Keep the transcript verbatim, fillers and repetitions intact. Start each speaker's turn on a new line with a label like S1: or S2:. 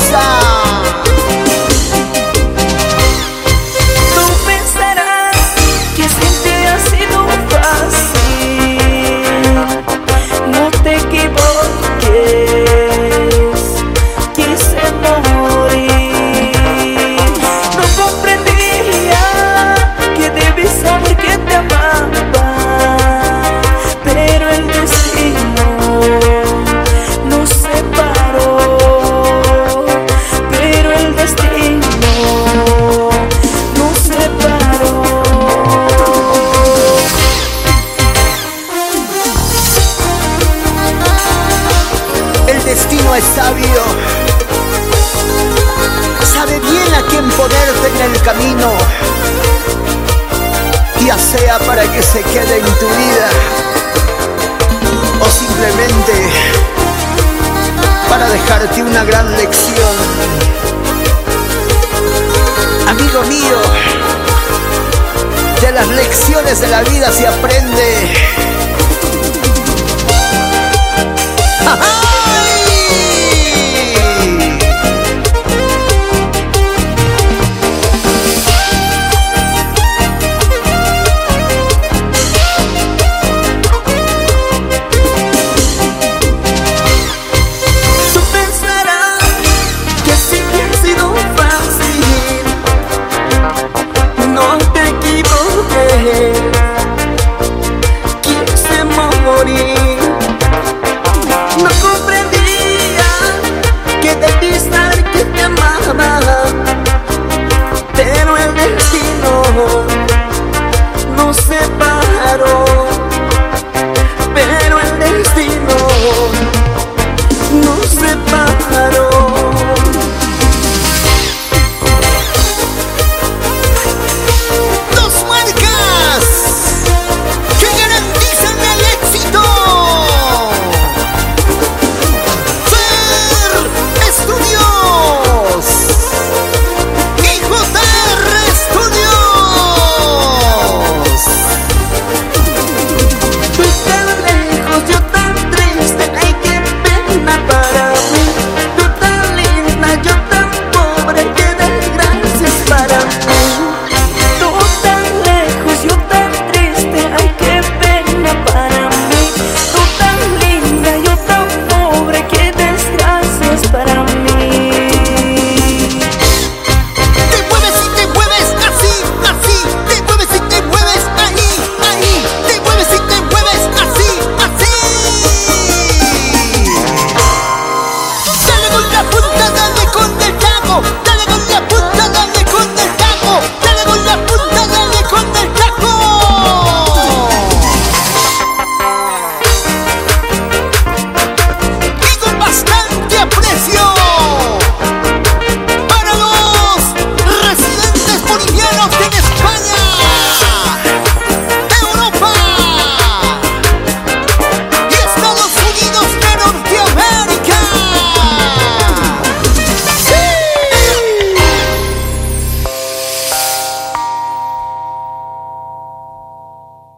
S1: Mendoza.
S2: Tú pensarás que siempre ha sido fácil, no te equivoques, quise morir. No comprendía que debí saber que te amaba, pero el destino nos separó, pero el destino nos separó.
S1: El destino es sabio, sabe bien a quién ponerte en el camino, ya sea para que se quede en tu vida o simplemente para dejarte una gran lección. Amigo mío, de las lecciones de la vida se aprende. ¡Ay!
S2: Tú pensarás que siempre ha sido fácil, no te equivoques, quise morir. No comprendía que debí saber que te amaba, pero el destino nos separó, pero el destino nos separó.
S1: Dos marcas que garantizan el éxito. Fer Estudios y J R Estudios.
S2: Tú tan lejos, yo tan triste, ay qué pena para mí. Tú tan linda, yo tan pobre, qué desgracias para mí. Tú tan lejos, yo tan triste, ay qué pena para mí. Tú tan linda, yo tan pobre, qué desgracias para mí.
S1: Te mueves y te mueves así, así. Te mueves y te mueves ahí, ahí. Te mueves y te mueves así, así. Dale con la punta, dale con el taco, dale